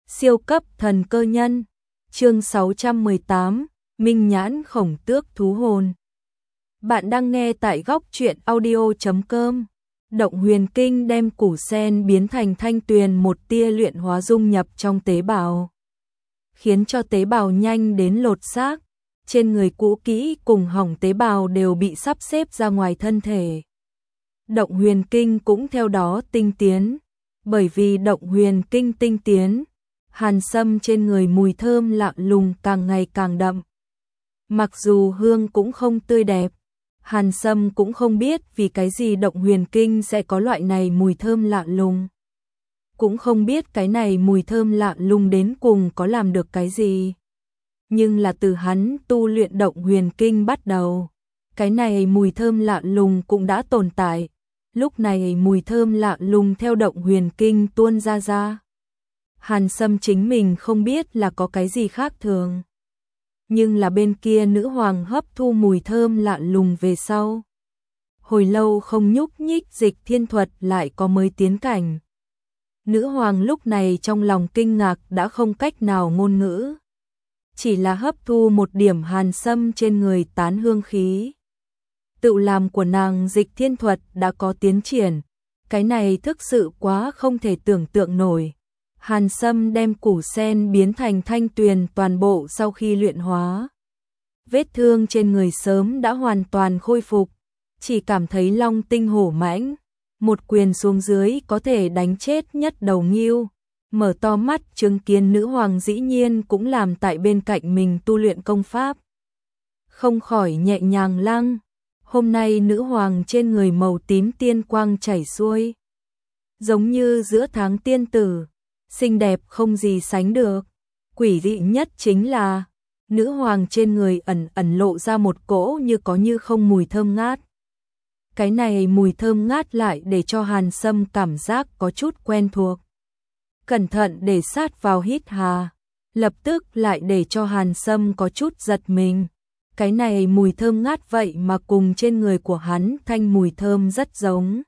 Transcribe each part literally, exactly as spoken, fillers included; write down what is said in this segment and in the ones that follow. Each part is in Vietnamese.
Siêu cấp thần cơ nhân. Chương sáu trăm mười tám, Minh nhãn khổng tước thú hồn. Bạn đang nghe tại góc truyện audio chấm com. Động huyền kinh đem củ sen biến thành thanh tuyền, một tia luyện hóa dung nhập trong tế bào, khiến cho tế bào nhanh đến lột xác. Trên người cũ kỹ cùng hỏng tế bào đều bị sắp xếp ra ngoài thân thể. Động huyền kinh cũng theo đó tinh tiến. Bởi vì động huyền kinh tinh tiến, Hàn Sâm trên người mùi thơm lạ lùng càng ngày càng đậm. Mặc dù hương cũng không tươi đẹp, Hàn Sâm cũng không biết vì cái gì động huyền kinh sẽ có loại này mùi thơm lạ lùng. Cũng không biết cái này mùi thơm lạ lùng đến cùng có làm được cái gì. Nhưng là từ hắn tu luyện động huyền kinh bắt đầu, cái này mùi thơm lạ lùng cũng đã tồn tại. Lúc này mùi thơm lạ lùng theo động huyền kinh tuôn ra ra. Hàn Sâm chính mình không biết là có cái gì khác thường. Nhưng là bên kia nữ hoàng hấp thu mùi thơm lạ lùng về sau. Hồi lâu không nhúc nhích Dịch Thiên Thuật lại có mới tiến cảnh. Nữ hoàng lúc này trong lòng kinh ngạc đã không cách nào ngôn ngữ. Chỉ là hấp thu một điểm Hàn Sâm trên người tán hương khí. Tự làm của nàng Dịch Thiên Thuật đã có tiến triển. Cái này thực sự quá không thể tưởng tượng nổi. Hàn Sâm đem củ sen biến thành thanh tuyền toàn bộ sau khi luyện hóa. Vết thương trên người sớm đã hoàn toàn khôi phục. Chỉ cảm thấy long tinh hổ mãnh. Một quyền xuống dưới có thể đánh chết nhất đầu ngưu. Mở to mắt chứng kiến nữ hoàng dĩ nhiên cũng làm tại bên cạnh mình tu luyện công pháp. Không khỏi nhẹ nhàng lăng. Hôm nay nữ hoàng trên người màu tím tiên quang chảy xuôi. Giống như giữa tháng tiên tử. Xinh đẹp không gì sánh được. Quỷ dị nhất chính là nữ hoàng trên người ẩn ẩn lộ ra một cỗ như có như không mùi thơm ngát. Cái này mùi thơm ngát lại để cho Hàn Sâm cảm giác có chút quen thuộc. Cẩn thận để sát vào hít hà, lập tức lại để cho Hàn Sâm có chút giật mình. Cái này mùi thơm ngát vậy mà cùng trên người của hắn thanh mùi thơm rất giống.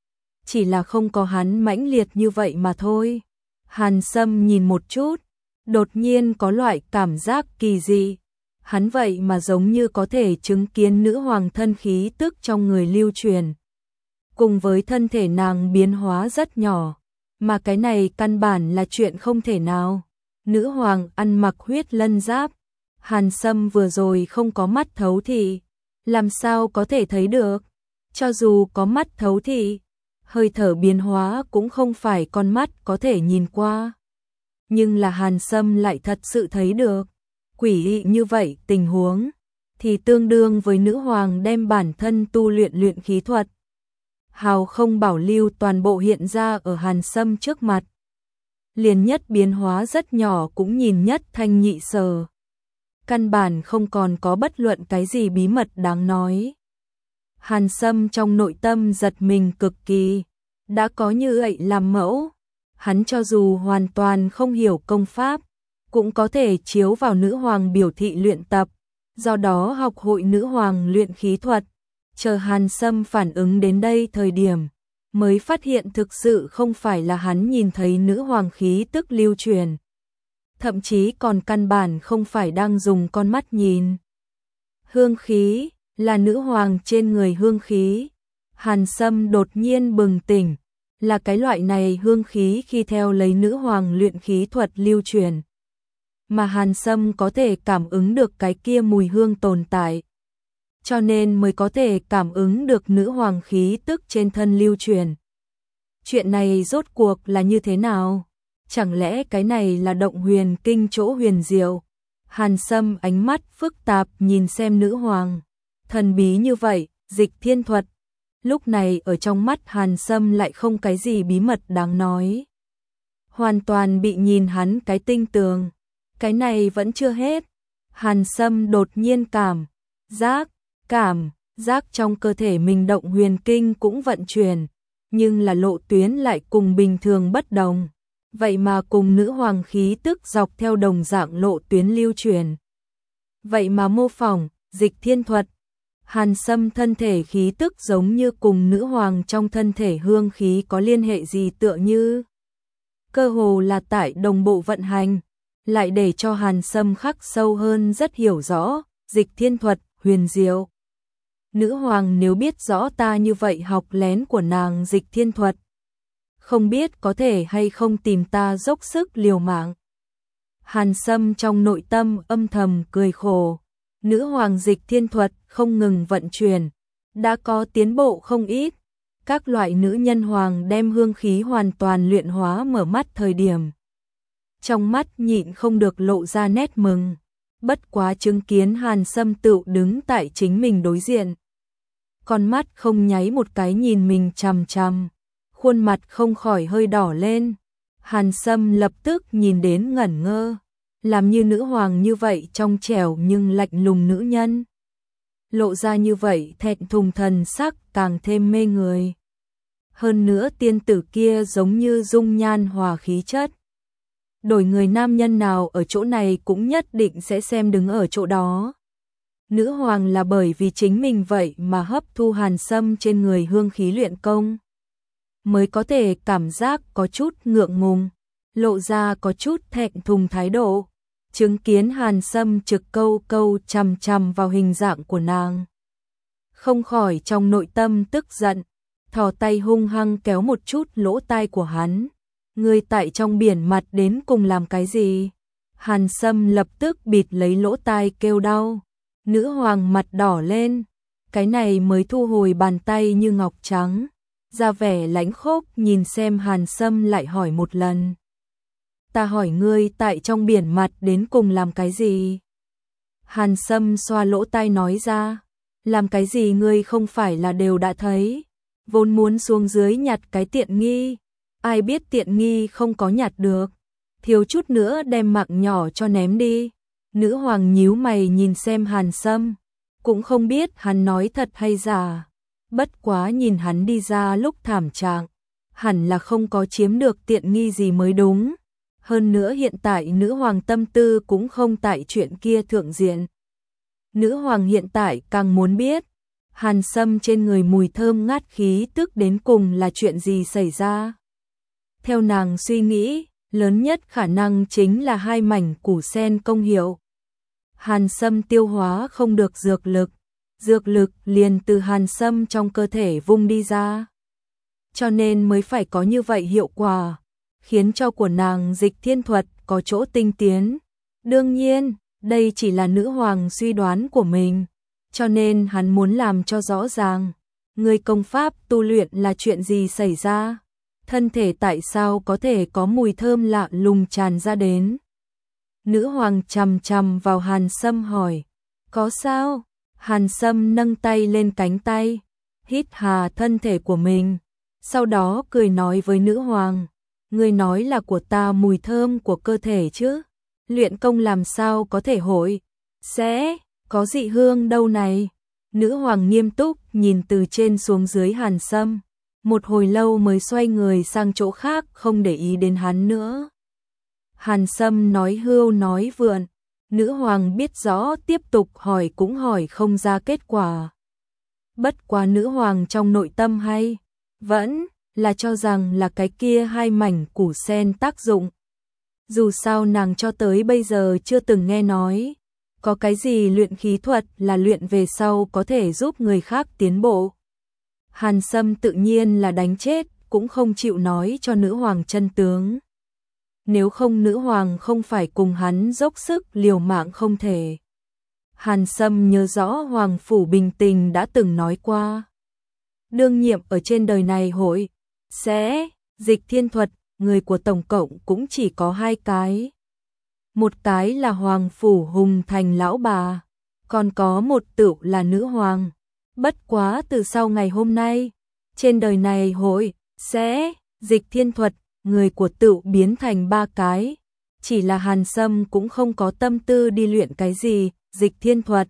Chỉ là không có hắn mãnh liệt như vậy mà thôi. Hàn Sâm nhìn một chút, đột nhiên có loại cảm giác kỳ dị. Hắn vậy mà giống như có thể chứng kiến nữ hoàng thân khí tức trong người lưu truyền. Cùng với thân thể nàng biến hóa rất nhỏ, mà cái này căn bản là chuyện không thể nào. Nữ hoàng ăn mặc huyết lân giáp. Hàn Sâm vừa rồi không có mắt thấu thị, làm sao có thể thấy được. Cho dù có mắt thấu thị, hơi thở biến hóa cũng không phải con mắt có thể nhìn qua. Nhưng là Hàn Sâm lại thật sự thấy được. Quỷ dị như vậy tình huống, thì tương đương với nữ hoàng đem bản thân tu luyện luyện khí thuật. Hào không bảo lưu toàn bộ hiện ra ở Hàn Sâm trước mặt. Liền nhất biến hóa rất nhỏ cũng nhìn nhất thanh nhị sở. Căn bản không còn có bất luận cái gì bí mật đáng nói. Hàn Sâm trong nội tâm giật mình cực kỳ. Đã có như vậy làm mẫu. Hắn cho dù hoàn toàn không hiểu công pháp, cũng có thể chiếu vào nữ hoàng biểu thị luyện tập. Do đó học hội nữ hoàng luyện khí thuật. Chờ Hàn Sâm phản ứng đến đây thời điểm, mới phát hiện thực sự không phải là hắn nhìn thấy nữ hoàng khí tức lưu truyền. Thậm chí còn căn bản không phải đang dùng con mắt nhìn. Hương khí, là nữ hoàng trên người hương khí. Hàn Sâm đột nhiên bừng tỉnh, là cái loại này hương khí khi theo lấy nữ hoàng luyện khí thuật lưu truyền. Mà Hàn Sâm có thể cảm ứng được cái kia mùi hương tồn tại. Cho nên mới có thể cảm ứng được nữ hoàng khí tức trên thân lưu truyền. Chuyện này rốt cuộc là như thế nào? Chẳng lẽ cái này là động huyền kinh chỗ huyền diệu? Hàn Sâm ánh mắt phức tạp nhìn xem nữ hoàng. Thần bí như vậy, Dịch Thiên Thuật. Lúc này ở trong mắt Hàn Sâm lại không cái gì bí mật đáng nói. Hoàn toàn bị nhìn hắn cái tinh tường. Cái này vẫn chưa hết. Hàn Sâm đột nhiên cảm giác, cảm giác trong cơ thể mình động huyền kinh cũng vận chuyển. Nhưng là lộ tuyến lại cùng bình thường bất đồng. Vậy mà cùng nữ hoàng khí tức dọc theo đồng dạng lộ tuyến lưu truyền. Vậy mà mô phỏng, Dịch Thiên Thuật. Hàn Sâm thân thể khí tức giống như cùng nữ hoàng trong thân thể hương khí có liên hệ gì tựa như. cơ hồ là tại đồng bộ vận hành, lại để cho Hàn Sâm khắc sâu hơn rất hiểu rõ, dịch thiên thuật, huyền diệu. Nữ hoàng nếu biết rõ ta như vậy học lén của nàng dịch thiên thuật, không biết có thể hay không tìm ta dốc sức liều mạng. Hàn Sâm trong nội tâm âm thầm cười khổ, nữ hoàng dịch thiên thuật không ngừng vận chuyển, đã có tiến bộ không ít. Các loại nữ nhân hoàng đem hương khí hoàn toàn luyện hóa mở mắt thời điểm, trong mắt nhịn không được lộ ra nét mừng, bất quá chứng kiến Hàn Sâm tựu đứng tại chính mình đối diện. Con mắt không nháy một cái nhìn mình chằm chằm, khuôn mặt không khỏi hơi đỏ lên. Hàn Sâm lập tức nhìn đến ngẩn ngơ, làm như nữ hoàng như vậy trong trẻo nhưng lạnh lùng nữ nhân. Lộ ra như vậy thẹn thùng thần sắc càng thêm mê người. Hơn nữa tiên tử kia giống như dung nhan hòa khí chất. Đổi người nam nhân nào ở chỗ này cũng nhất định sẽ xem đứng ở chỗ đó. Nữ hoàng là bởi vì chính mình vậy mà hấp thu Hàn Sâm trên người hương khí luyện công, mới có thể cảm giác có chút ngượng ngùng, lộ ra có chút thẹn thùng thái độ. Chứng kiến Hàn Sâm trực câu câu chằm chằm vào hình dạng của nàng, không khỏi trong nội tâm tức giận, thò tay hung hăng kéo một chút lỗ tai của hắn. Ngươi tại trong biển mặt đến cùng làm cái gì? Hàn Sâm lập tức bịt lấy lỗ tai kêu đau. Nữ hoàng mặt đỏ lên, cái này mới thu hồi bàn tay như ngọc trắng, ra vẻ lãnh khốc nhìn xem Hàn Sâm lại hỏi một lần. Ta hỏi ngươi tại trong biển mặt đến cùng làm cái gì? Hàn Sâm xoa lỗ tai nói ra, làm cái gì ngươi không phải là đều đã thấy, vốn muốn xuống dưới nhặt cái tiện nghi, ai biết tiện nghi không có nhặt được, thiếu chút nữa đem mạng nhỏ cho ném đi. Nữ hoàng nhíu mày nhìn xem Hàn Sâm, cũng không biết hắn nói thật hay giả, bất quá nhìn hắn đi ra lúc thảm trạng, hẳn là không có chiếm được tiện nghi gì mới đúng. Hơn nữa hiện tại nữ hoàng tâm tư cũng không tại chuyện kia thượng diện. Nữ hoàng hiện tại càng muốn biết, Hàn Sâm trên người mùi thơm ngát khí tức đến cùng là chuyện gì xảy ra. Theo nàng suy nghĩ, lớn nhất khả năng chính là hai mảnh củ sen công hiệu. Hàn Sâm tiêu hóa không được dược lực, dược lực liền từ Hàn Sâm trong cơ thể vung đi ra. Cho nên mới phải có như vậy hiệu quả, khiến cho của nàng dịch thiên thuật có chỗ tinh tiến. Đương nhiên, đây chỉ là nữ hoàng suy đoán của mình, cho nên hắn muốn làm cho rõ ràng, người công pháp tu luyện là chuyện gì xảy ra, thân thể tại sao có thể có mùi thơm lạ lùng tràn ra đến. Nữ hoàng chằm chằm vào Hàn Sâm hỏi, có sao? Hàn Sâm nâng tay lên cánh tay, hít hà thân thể của mình, sau đó cười nói với nữ hoàng, ngươi nói là của ta mùi thơm của cơ thể chứ, luyện công làm sao có thể hội, sẽ có dị hương đâu này. Nữ hoàng nghiêm túc nhìn từ trên xuống dưới Hàn Sâm, một hồi lâu mới xoay người sang chỗ khác không để ý đến hắn nữa. Hàn Sâm nói hưu nói vượn, nữ hoàng biết rõ tiếp tục hỏi cũng hỏi không ra kết quả. Bất quá nữ hoàng trong nội tâm hay, vẫn là cho rằng là cái kia hai mảnh củ sen tác dụng. Dù sao nàng cho tới bây giờ chưa từng nghe nói, có cái gì luyện khí thuật là luyện về sau có thể giúp người khác tiến bộ. Hàn Sâm tự nhiên là đánh chết, cũng không chịu nói cho nữ hoàng chân tướng. Nếu không nữ hoàng không phải cùng hắn dốc sức liều mạng không thể. Hàn Sâm nhớ rõ Hoàng Phủ Bình Tình đã từng nói qua. Đương nhiệm ở trên đời này hội, sẽ, dịch thiên thuật, người của tổng cộng cũng chỉ có hai cái. Một cái là Hoàng Phủ Hùng Thành lão bà, còn có một tựu là nữ hoàng. Bất quá từ sau ngày hôm nay, trên đời này hội, sẽ, dịch thiên thuật, người của tựu biến thành ba cái. Chỉ là Hàn Sâm cũng không có tâm tư đi luyện cái gì, dịch thiên thuật.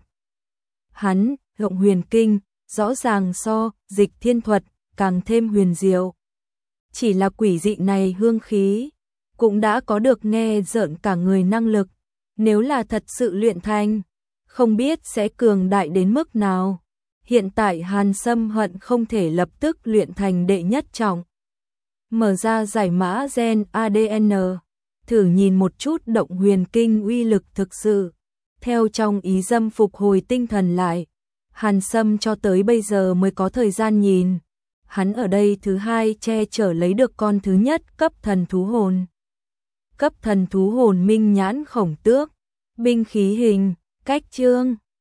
Hắn, Ngộng Huyền Kinh, rõ ràng so, dịch thiên thuật, càng thêm huyền diệu. Chỉ là quỷ dị này hương khí, cũng đã có được nghe rợn cả người năng lực. Nếu là thật sự luyện thành, không biết sẽ cường đại đến mức nào. Hiện tại Hàn Sâm hận không thể lập tức luyện thành đệ nhất trọng. mở ra giải mã gen a đê en, thử nhìn một chút động huyền kinh uy lực thực sự. Theo trong ý dâm phục hồi tinh thần lại, Hàn Sâm cho tới bây giờ mới có thời gian nhìn. Hắn ở đây thứ hai che chở lấy được con thứ nhất cấp thần thú hồn. Cấp thần thú hồn minh nhãn khổng tước, binh khí hình, cách chương.